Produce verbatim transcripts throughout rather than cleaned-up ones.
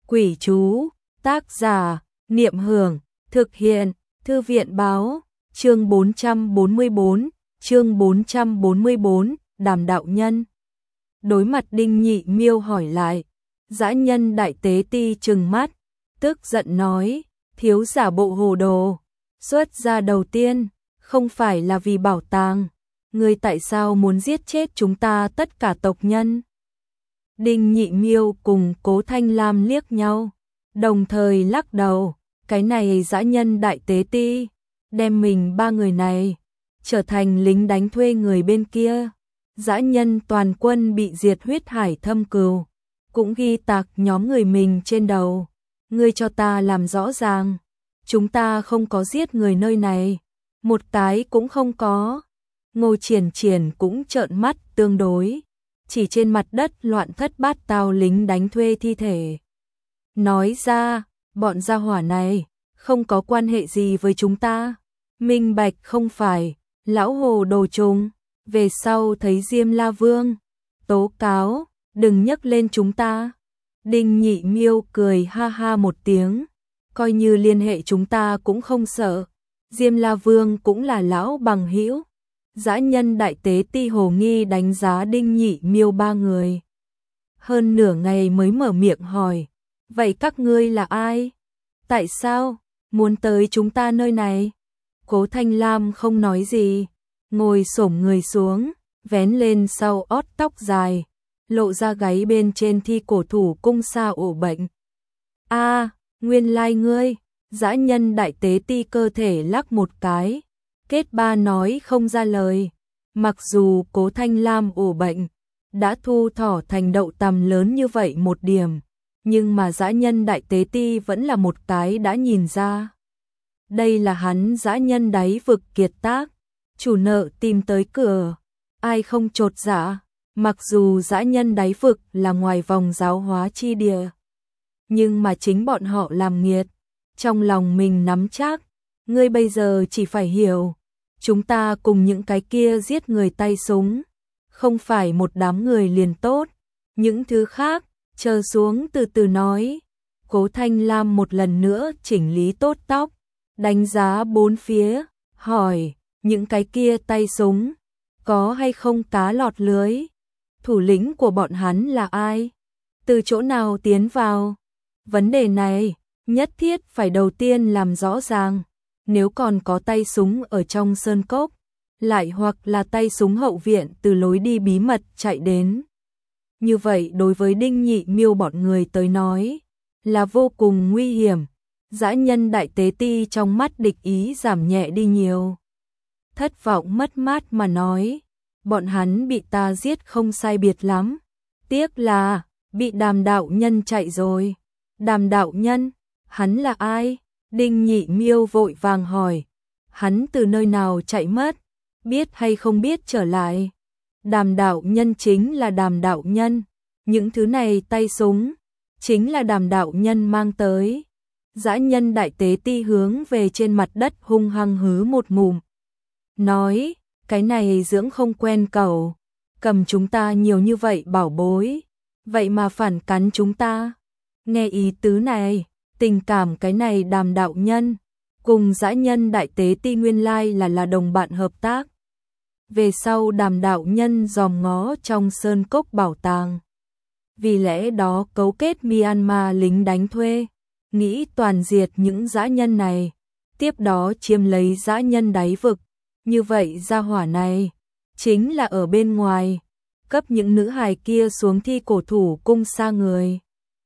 Quỷ chú, tác giả, Niệm Hưởng, thực hiện, Thư viện báo, chương bốn trăm bốn mươi bốn, chương bốn trăm bốn mươi bốn, Đàm đạo nhân. Đối mặt Đinh Nhị Miêu hỏi lại, dã nhân đại tế ti trừng mắt, tức giận nói, thiếu giả bộ hồ đồ, xuất ra đầu tiên, không phải là vì bảo tàng, ngươi tại sao muốn giết chết chúng ta tất cả tộc nhân? Đinh Nhị Miêu cùng Cố Thanh Lam liếc nhau, đồng thời lắc đầu, cái này dã nhân đại tế ti, đem mình ba người này, trở thành lính đánh thuê người bên kia. Dã nhân toàn quân bị diệt huyết hải thâm cừu, cũng ghi tạc nhóm người mình trên đầu. Ngươi cho ta làm rõ ràng, chúng ta không có giết người nơi này, một cái cũng không có. Ngô Triển Triển cũng trợn mắt tương đối, chỉ trên mặt đất loạn thất bát tao lính đánh thuê thi thể. Nói ra, bọn gia hỏa này không có quan hệ gì với chúng ta. Minh bạch không phải, lão hồ đồ trùng, về sau thấy Diêm La Vương, tố cáo, đừng nhắc lên chúng ta. Đinh Nhị Miêu cười ha ha một tiếng, coi như liên hệ chúng ta cũng không sợ. Diêm La Vương cũng là lão bằng hữu. Dã nhân đại tế ti hồ nghi đánh giá Đinh Nhị Miêu ba người. Hơn nửa ngày mới mở miệng hỏi, vậy các ngươi là ai? Tại sao muốn tới chúng ta nơi này? Cố Thanh Lam không nói gì, ngồi xổm người xuống, vén lên sau ót tóc dài, lộ ra gáy bên trên thi cổ thủ cung sa ổ bệnh. A, à, nguyên lai ngươi, dã nhân đại tế ti cơ thể lắc một cái, kết ba nói không ra lời. Mặc dù Cố Thanh Lam ổ bệnh đã thu thỏ thành đậu tằm lớn như vậy một điểm, nhưng mà dã nhân đại tế ti vẫn là một cái đã nhìn ra. Đây là hắn dã nhân đáy vực kiệt tác, chủ nợ tìm tới cửa, ai không chột dạ. Mặc dù dã nhân đáy vực là ngoài vòng giáo hóa chi địa, nhưng mà chính bọn họ làm nghiệt, trong lòng mình nắm chắc. Ngươi bây giờ chỉ phải hiểu, chúng ta cùng những cái kia giết người tay súng, không phải một đám người liền tốt, những thứ khác, chờ xuống từ từ nói. Cố Thanh Lam một lần nữa chỉnh lý tốt tóc, đánh giá bốn phía, hỏi, những cái kia tay súng, có hay không cá lọt lưới? Thủ lĩnh của bọn hắn là ai? Từ chỗ nào tiến vào? Vấn đề này, nhất thiết phải đầu tiên làm rõ ràng. Nếu còn có tay súng ở trong sơn cốc, lại hoặc là tay súng hậu viện từ lối đi bí mật chạy đến. Như vậy đối với Đinh Nhị Miêu bọn người tới nói, là vô cùng nguy hiểm. Dã nhân đại tế ti trong mắt địch ý giảm nhẹ đi nhiều. Thất vọng mất mát mà nói, bọn hắn bị ta giết không sai biệt lắm. Tiếc là, bị Đàm đạo nhân chạy rồi. Đàm đạo nhân, hắn là ai? Đinh Nhị Miêu vội vàng hỏi, hắn từ nơi nào chạy mất, biết hay không biết trở lại? Đàm đạo nhân chính là Đàm đạo nhân, những thứ này tay súng, chính là Đàm đạo nhân mang tới. Dã nhân đại tế ti hướng về trên mặt đất hung hăng hứ một ngụm, nói, cái này dưỡng không quen cẩu, cầm chúng ta nhiều như vậy bảo bối, vậy mà phản cắn chúng ta. Nghe ý tứ này, tình cảm cái này Đàm đạo nhân cùng dã nhân đại tế ti nguyên lai là là đồng bạn hợp tác. Về sau Đàm đạo nhân dòm ngó trong sơn cốc bảo tàng, vì lẽ đó cấu kết Myanmar lính đánh thuê, nghĩ toàn diệt những dã nhân này, tiếp đó chiếm lấy dã nhân đáy vực. Như vậy gia hỏa này chính là ở bên ngoài cấp những nữ hài kia xuống thi cổ thủ cung sa người.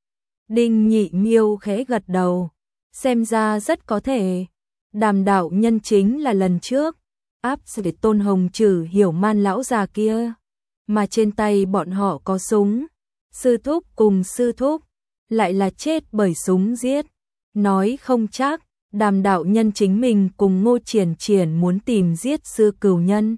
Đinh Nhị Miêu khẽ gật đầu, xem ra rất có thể. Đàm đạo nhân chính là lần trước áp để Tôn Hồng trừ Hiểu Man lão già kia, mà trên tay bọn họ có súng. Sư thúc cùng sư thúc lại là chết bởi súng giết. Nói không chắc Đàm đạo nhân chính mình cùng Ngô Triển Triển muốn tìm giết sư cửu nhân,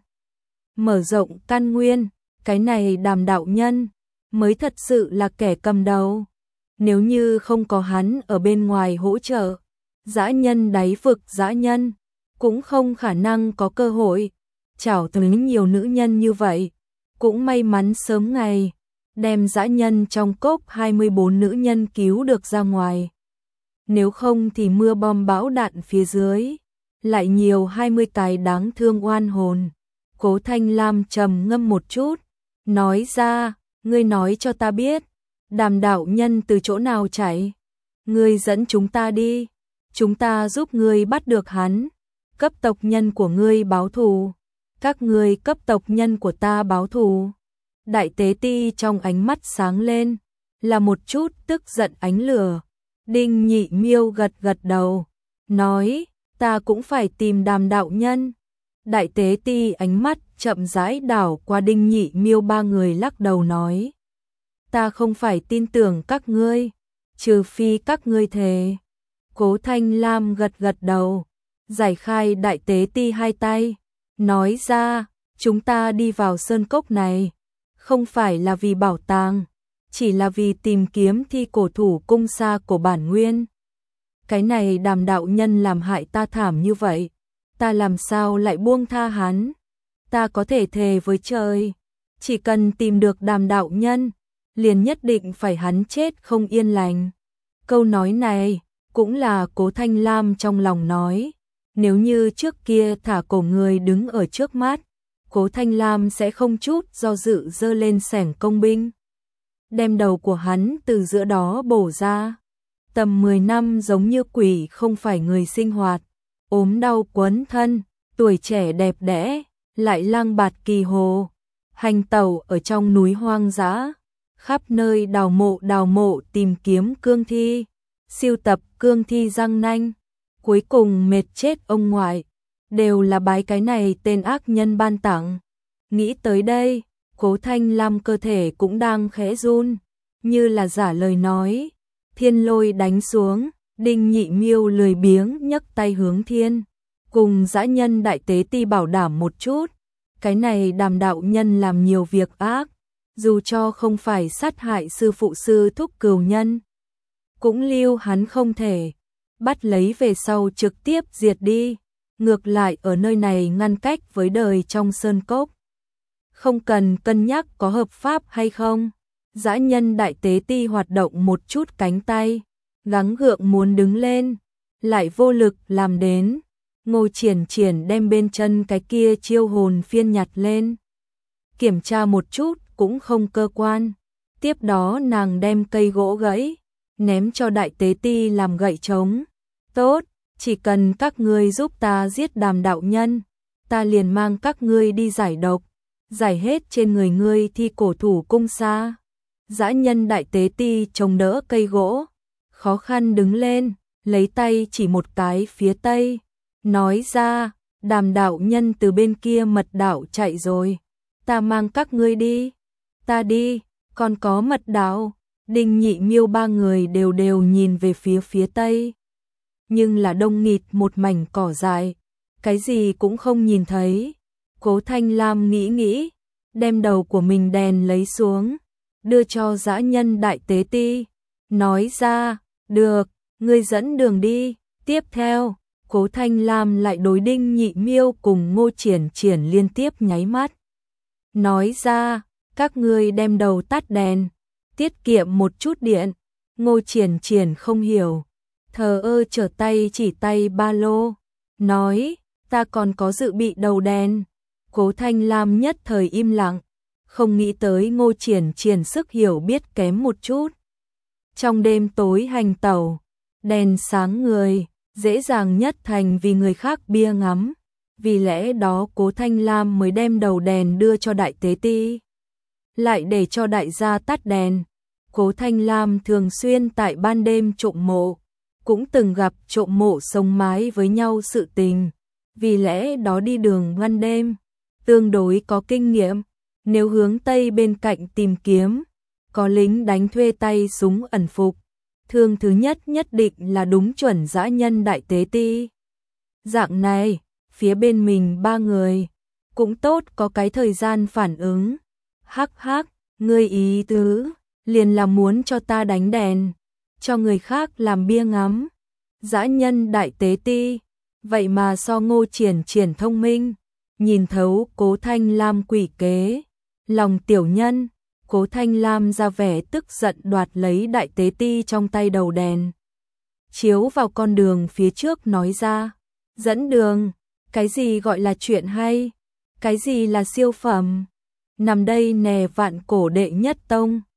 mở rộng căn nguyên. Cái này Đàm đạo nhân mới thật sự là kẻ cầm đầu. Nếu như không có hắn ở bên ngoài hỗ trợ, dã nhân đáy vực dã nhân cũng không khả năng có cơ hội chảo tới nhiều nữ nhân như vậy. Cũng may mắn sớm ngày đem dã nhân trong cốc hai mươi bốn nữ nhân cứu được ra ngoài. Nếu không thì mưa bom bão đạn phía dưới, lại nhiều hai mươi cái đáng thương oan hồn. Cố Thanh Lam trầm ngâm một chút, nói ra, ngươi nói cho ta biết, Đàm đạo nhân từ chỗ nào chạy? Ngươi dẫn chúng ta đi, chúng ta giúp ngươi bắt được hắn, cấp tộc nhân của ngươi báo thù, các ngươi cấp tộc nhân của ta báo thù. Đại tế ti trong ánh mắt sáng lên, là một chút tức giận ánh lửa. Đinh Nhị Miêu gật gật đầu, nói, ta cũng phải tìm Đàm đạo nhân. Đại tế ti ánh mắt chậm rãi đảo qua Đinh Nhị Miêu ba người lắc đầu nói, ta không phải tin tưởng các ngươi, trừ phi các ngươi thề. Cố Thanh Lam gật gật đầu, giải khai đại tế ti hai tay, nói ra, chúng ta đi vào sơn cốc này, không phải là vì bảo tàng, chỉ là vì tìm kiếm thi cổ thủ cung sa của bản nguyên. Cái này Đàm đạo nhân làm hại ta thảm như vậy, ta làm sao lại buông tha hắn? Ta có thể thề với trời, chỉ cần tìm được Đàm đạo nhân, liền nhất định phải hắn chết không yên lành. Câu nói này cũng là Cố Thanh Lam trong lòng nói, nếu như trước kia thả cổ người đứng ở trước mắt, Cố Thanh Lam sẽ không chút do dự giơ lên xẻng công binh, đem đầu của hắn từ giữa đó bổ ra. Tầm mười năm giống như quỷ không phải người sinh hoạt, ốm đau quấn thân, tuổi trẻ đẹp đẽ, lại lang bạt kỳ hồ, hành tẩu ở trong núi hoang dã, khắp nơi đào mộ đào mộ tìm kiếm cương thi, siêu tập cương thi răng nanh, cuối cùng mệt chết ông ngoại, đều là bái cái này tên ác nhân ban tặng. Nghĩ tới đây, Cố Thanh Lam cơ thể cũng đang khẽ run, như là giả lời nói. Thiên lôi đánh xuống, Đinh Nhị Miêu lười biếng nhấc tay hướng thiên, cùng dã nhân đại tế ti bảo đảm một chút, cái này Đàm đạo nhân làm nhiều việc ác, dù cho không phải sát hại sư phụ sư thúc cừu nhân, cũng lưu hắn không thể, bắt lấy về sau trực tiếp diệt đi, ngược lại ở nơi này ngăn cách với đời trong sơn cốc. Không cần cân nhắc có hợp pháp hay không. Dã nhân đại tế ti hoạt động một chút cánh tay, gắng gượng muốn đứng lên, lại vô lực làm đến. Ngô Triển Triển đem bên chân cái kia chiêu hồn phiên nhặt lên, kiểm tra một chút cũng không cơ quan. Tiếp đó nàng đem cây gỗ gãy, ném cho đại tế ti làm gậy trống. Tốt, chỉ cần các ngươi giúp ta giết Đàm đạo nhân, ta liền mang các ngươi đi giải độc, giải hết trên người ngươi thi cổ thủ cung sa. Dã nhân đại tế ti chống đỡ cây gỗ, khó khăn đứng lên, lấy tay chỉ một cái phía tây, nói ra, Đàm đạo nhân từ bên kia mật đảo chạy rồi, ta mang các ngươi đi. Ta đi, còn có mật đảo. Đinh Nhị Miêu ba người đều đều nhìn về phía phía tây, nhưng là đông nghịt một mảnh cỏ dại, cái gì cũng không nhìn thấy. Cố Thanh Lam nghĩ nghĩ, đem đầu của mình đèn lấy xuống, đưa cho dã nhân đại tế ti, nói ra, được, ngươi dẫn đường đi. Tiếp theo, Cố Thanh Lam lại đối Đinh Nhị Miêu cùng Ngô Triển Triển liên tiếp nháy mắt, nói ra, các ngươi đem đầu tắt đèn, tiết kiệm một chút điện. Ngô Triển Triển không hiểu, thờ ơ trở tay chỉ tay ba lô, nói, ta còn có dự bị đầu đèn. Cố Thanh Lam nhất thời im lặng, không nghĩ tới Ngô Triển Triển sức hiểu biết kém một chút. Trong đêm tối hành tẩu, đèn sáng người, dễ dàng nhất thành vì người khác bia ngắm. Vì lẽ đó Cố Thanh Lam mới đem đầu đèn đưa cho đại tế ti, lại để cho đại gia tắt đèn. Cố Thanh Lam thường xuyên tại ban đêm trộm mộ, cũng từng gặp trộm mộ sống mái với nhau sự tình, vì lẽ đó đi đường ban đêm tương đối có kinh nghiệm. Nếu hướng tây bên cạnh tìm kiếm, có lính đánh thuê tay súng ẩn phục, thương thứ nhất nhất định là đúng chuẩn dã nhân đại tế ti. Dạng này, phía bên mình ba người, cũng tốt có cái thời gian phản ứng. Hắc hắc, ngươi ý tứ, liền là muốn cho ta đánh đèn, cho người khác làm bia ngắm. Dã nhân đại tế ti, vậy mà so Ngô Triển Triển thông minh, nhìn thấu Cố Thanh Lam quỷ kế. Lòng tiểu nhân, Cố Thanh Lam ra vẻ tức giận đoạt lấy đại tế ti trong tay đầu đèn. Chiếu vào con đường phía trước nói ra. Dẫn đường, cái gì gọi là chuyện hay? Cái gì là siêu phẩm? Nằm đây nè vạn cổ đệ nhất tông.